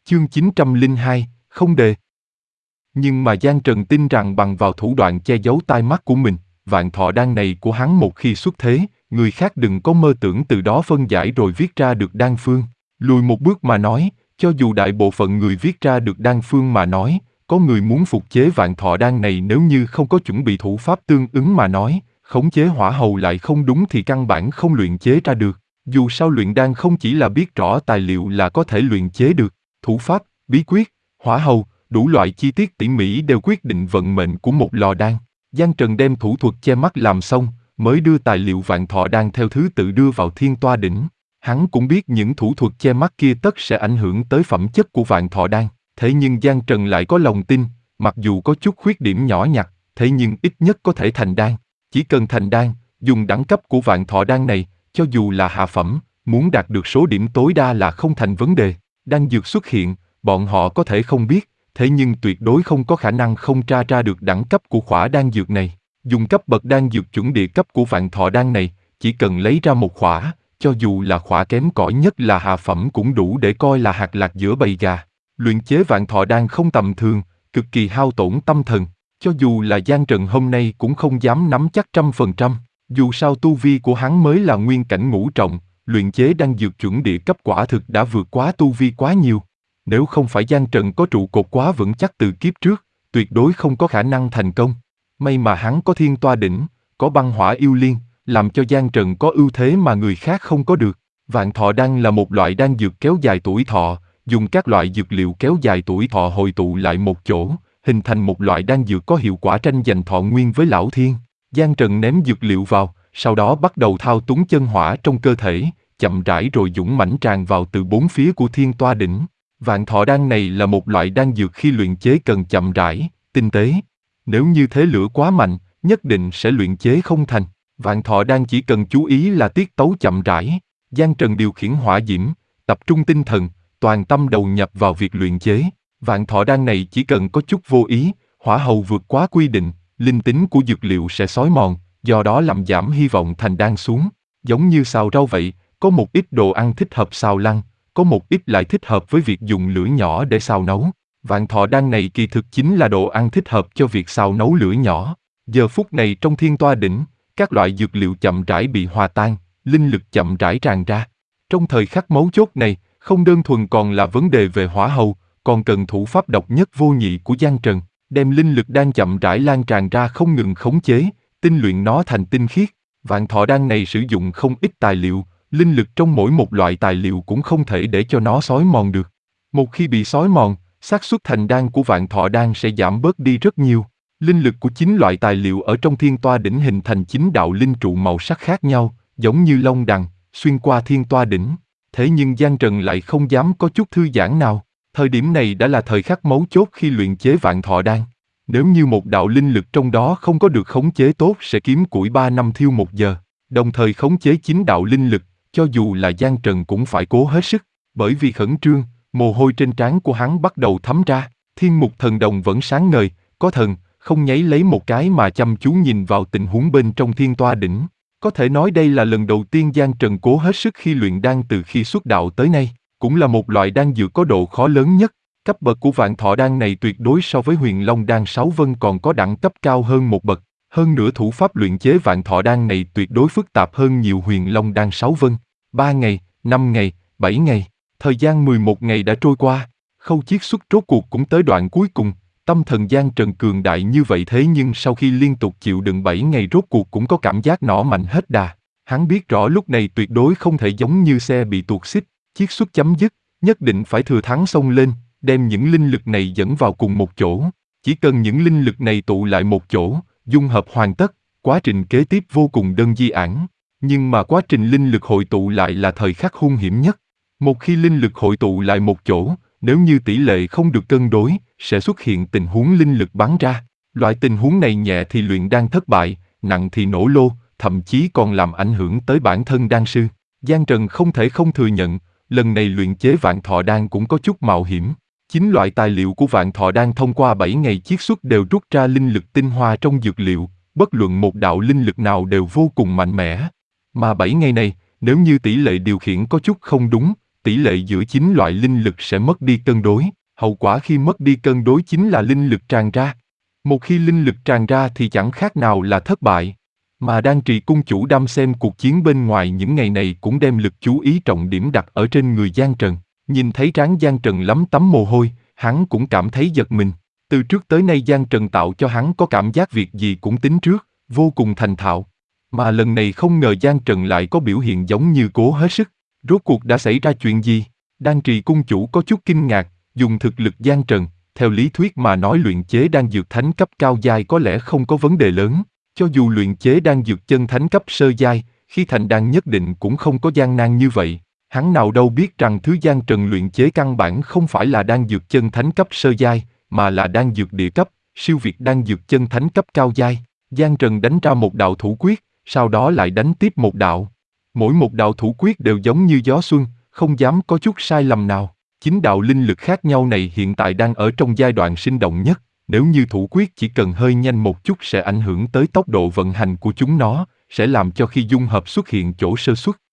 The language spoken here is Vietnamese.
Chương 902, không đề. Nhưng mà Giang Trần tin rằng bằng vào thủ đoạn che giấu tai mắt của mình, vạn thọ đan này của hắn một khi xuất thế, người khác đừng có mơ tưởng từ đó phân giải rồi viết ra được đan phương. Lùi một bước mà nói, cho dù đại bộ phận người viết ra được đan phương mà nói, có người muốn phục chế vạn thọ đan này nếu như không có chuẩn bị thủ pháp tương ứng mà nói, khống chế hỏa hầu lại không đúng thì căn bản không luyện chế ra được. Dù sao luyện đan không chỉ là biết rõ tài liệu là có thể luyện chế được, thủ pháp, bí quyết, hỏa hầu, đủ loại chi tiết tỉ mỉ đều quyết định vận mệnh của một lò đan. Giang Trần đem thủ thuật che mắt làm xong, mới đưa tài liệu vạn thọ đan theo thứ tự đưa vào thiên toa đỉnh. Hắn cũng biết những thủ thuật che mắt kia tất sẽ ảnh hưởng tới phẩm chất của vạn thọ đan, thế nhưng Giang Trần lại có lòng tin, mặc dù có chút khuyết điểm nhỏ nhặt, thế nhưng ít nhất có thể thành đan. Chỉ cần thành đan, dùng đẳng cấp của vạn thọ đan này, cho dù là hạ phẩm, muốn đạt được số điểm tối đa là không thành vấn đề. Đan dược xuất hiện, bọn họ có thể không biết, thế nhưng tuyệt đối không có khả năng không tra ra được đẳng cấp của khỏa đan dược này. Dùng cấp bậc đan dược chuẩn địa cấp của vạn thọ đan này, chỉ cần lấy ra một khỏa, cho dù là khỏa kém cỏi nhất là hạ phẩm cũng đủ để coi là hạt lạc giữa bầy gà. Luyện chế vạn thọ đan không tầm thường, cực kỳ hao tổn tâm thần, cho dù là Giang Trần hôm nay cũng không dám nắm chắc 100%. Dù sao tu vi của hắn mới là nguyên cảnh ngũ trọng, luyện chế đan dược chuẩn địa cấp quả thực đã vượt quá tu vi quá nhiều. Nếu không phải Giang Trần có trụ cột quá vững chắc từ kiếp trước, tuyệt đối không có khả năng thành công. May mà hắn có thiên toa đỉnh, có băng hỏa yêu liên, làm cho Giang Trần có ưu thế mà người khác không có được. Vạn thọ đan là một loại đan dược kéo dài tuổi thọ, dùng các loại dược liệu kéo dài tuổi thọ hội tụ lại một chỗ, hình thành một loại đan dược có hiệu quả tranh giành thọ nguyên với lão thiên. Giang Trần ném dược liệu vào, sau đó bắt đầu thao túng chân hỏa trong cơ thể, chậm rãi rồi dũng mãnh tràn vào từ bốn phía của thiên toa đỉnh. Vạn thọ đan này là một loại đan dược khi luyện chế cần chậm rãi, tinh tế. Nếu như thế lửa quá mạnh, nhất định sẽ luyện chế không thành. Vạn thọ đan chỉ cần chú ý là tiết tấu chậm rãi. Giang Trần điều khiển hỏa diễm, tập trung tinh thần, toàn tâm đầu nhập vào việc luyện chế. Vạn thọ đan này chỉ cần có chút vô ý, hỏa hầu vượt quá quy định, linh tính của dược liệu sẽ xói mòn, do đó làm giảm hy vọng thành đan xuống. Giống như xào rau vậy, có một ít đồ ăn thích hợp xào lăn, có một ít lại thích hợp với việc dùng lửa nhỏ để xào nấu. Vạn thọ đan này kỳ thực chính là đồ ăn thích hợp cho việc xào nấu lửa nhỏ. Giờ phút này trong thiên toa đỉnh, các loại dược liệu chậm rãi bị hòa tan, linh lực chậm rãi tràn ra. Trong thời khắc mấu chốt này, không đơn thuần còn là vấn đề về hỏa hầu, còn cần thủ pháp độc nhất vô nhị của Giang Trần, đem linh lực đang chậm rãi lan tràn ra không ngừng khống chế, tinh luyện nó thành tinh khiết. Vạn thọ đan này sử dụng không ít tài liệu, linh lực trong mỗi một loại tài liệu cũng không thể để cho nó xói mòn được. Một khi bị xói mòn, xác suất thành đan của vạn thọ đan sẽ giảm bớt đi rất nhiều. Linh lực của 9 loại tài liệu ở trong thiên toa đỉnh hình thành 9 đạo linh trụ màu sắc khác nhau, giống như lông đằng, xuyên qua thiên toa đỉnh. Thế nhưng Giang Trần lại không dám có chút thư giãn nào. Thời điểm này đã là thời khắc mấu chốt khi luyện chế vạn thọ đan. Nếu như một đạo linh lực trong đó không có được khống chế tốt sẽ kiếm củi 3 năm thiêu 1 giờ. Đồng thời khống chế 9 đạo linh lực, cho dù là Giang Trần cũng phải cố hết sức. Bởi vì khẩn trương, mồ hôi trên trán của hắn bắt đầu thấm ra. Thiên mục thần đồng vẫn sáng ngời, có thần, không nháy lấy một cái mà chăm chú nhìn vào tình huống bên trong thiên toa đỉnh. Có thể nói đây là lần đầu tiên Giang Trần cố hết sức khi luyện đan từ khi xuất đạo tới nay. Cũng là một loại đan dược có độ khó lớn nhất. Cấp bậc của vạn thọ đan này tuyệt đối so với huyền long đan 6 vân còn có đẳng cấp cao hơn một bậc. Hơn nữa thủ pháp luyện chế vạn thọ đan này tuyệt đối phức tạp hơn nhiều huyền long đan 6 vân. 3 ngày, 5 ngày, 7 ngày, thời gian 11 ngày đã trôi qua. Khâu chiết xuất rốt cuộc cũng tới đoạn cuối cùng. Tâm thần Giang Trần cường đại như vậy thế nhưng sau khi liên tục chịu đựng 7 ngày rốt cuộc cũng có cảm giác nỏ mạnh hết đà. Hắn biết rõ lúc này tuyệt đối không thể giống như xe bị tuột xích. Chiết xuất chấm dứt, nhất định phải thừa thắng xông lên, đem những linh lực này dẫn vào cùng một chỗ. Chỉ cần những linh lực này tụ lại một chỗ, dung hợp hoàn tất, quá trình kế tiếp vô cùng đơn giản. Nhưng mà quá trình linh lực hội tụ lại là thời khắc hung hiểm nhất. Một khi linh lực hội tụ lại một chỗ, nếu như tỷ lệ không được cân đối, sẽ xuất hiện tình huống linh lực bắn ra. Loại tình huống này nhẹ thì luyện đan thất bại, nặng thì nổ lô, thậm chí còn làm ảnh hưởng tới bản thân đan sư. Giang Trần không thể không thừa nhận, lần này luyện chế vạn thọ đan cũng có chút mạo hiểm. 9 loại tài liệu của vạn thọ đan thông qua 7 ngày chiết xuất đều rút ra linh lực tinh hoa trong dược liệu, bất luận một đạo linh lực nào đều vô cùng mạnh mẽ. Mà 7 ngày này, nếu như tỷ lệ điều khiển có chút không đúng, tỷ lệ giữa 9 loại linh lực sẽ mất đi cân đối, hậu quả khi mất đi cân đối chính là linh lực tràn ra. Một khi linh lực tràn ra thì chẳng khác nào là thất bại. Mà Đan Trì cung chủ đăm xem cuộc chiến bên ngoài những ngày này cũng đem lực chú ý trọng điểm đặt ở trên người Giang Trần. Nhìn thấy trán Giang Trần lấm tấm mồ hôi, hắn cũng cảm thấy giật mình. Từ trước tới nay Giang Trần tạo cho hắn có cảm giác việc gì cũng tính trước, vô cùng thành thạo. Mà lần này không ngờ Giang Trần lại có biểu hiện giống như cố hết sức. Rốt cuộc đã xảy ra chuyện gì? Đan Trì cung chủ có chút kinh ngạc, dùng thực lực Giang Trần, theo lý thuyết mà nói luyện chế đan dược thánh cấp cao giai có lẽ không có vấn đề lớn. Cho dù luyện chế đan dược chân thánh cấp sơ giai, khi thành đan nhất định cũng không có gian nan như vậy. Hắn nào đâu biết rằng thứ Giang Trần luyện chế căn bản không phải là đan dược chân thánh cấp sơ giai, mà là đan dược địa cấp, siêu việt đan dược chân thánh cấp cao giai. Giang Trần đánh ra một đạo thủ quyết, sau đó lại đánh tiếp một đạo. Mỗi một đạo thủ quyết đều giống như gió xuân, không dám có chút sai lầm nào. 9 đạo linh lực khác nhau này hiện tại đang ở trong giai đoạn sinh động nhất. Nếu như thủ quyết chỉ cần hơi nhanh một chút sẽ ảnh hưởng tới tốc độ vận hành của chúng nó, sẽ làm cho khi dung hợp xuất hiện chỗ sơ suất.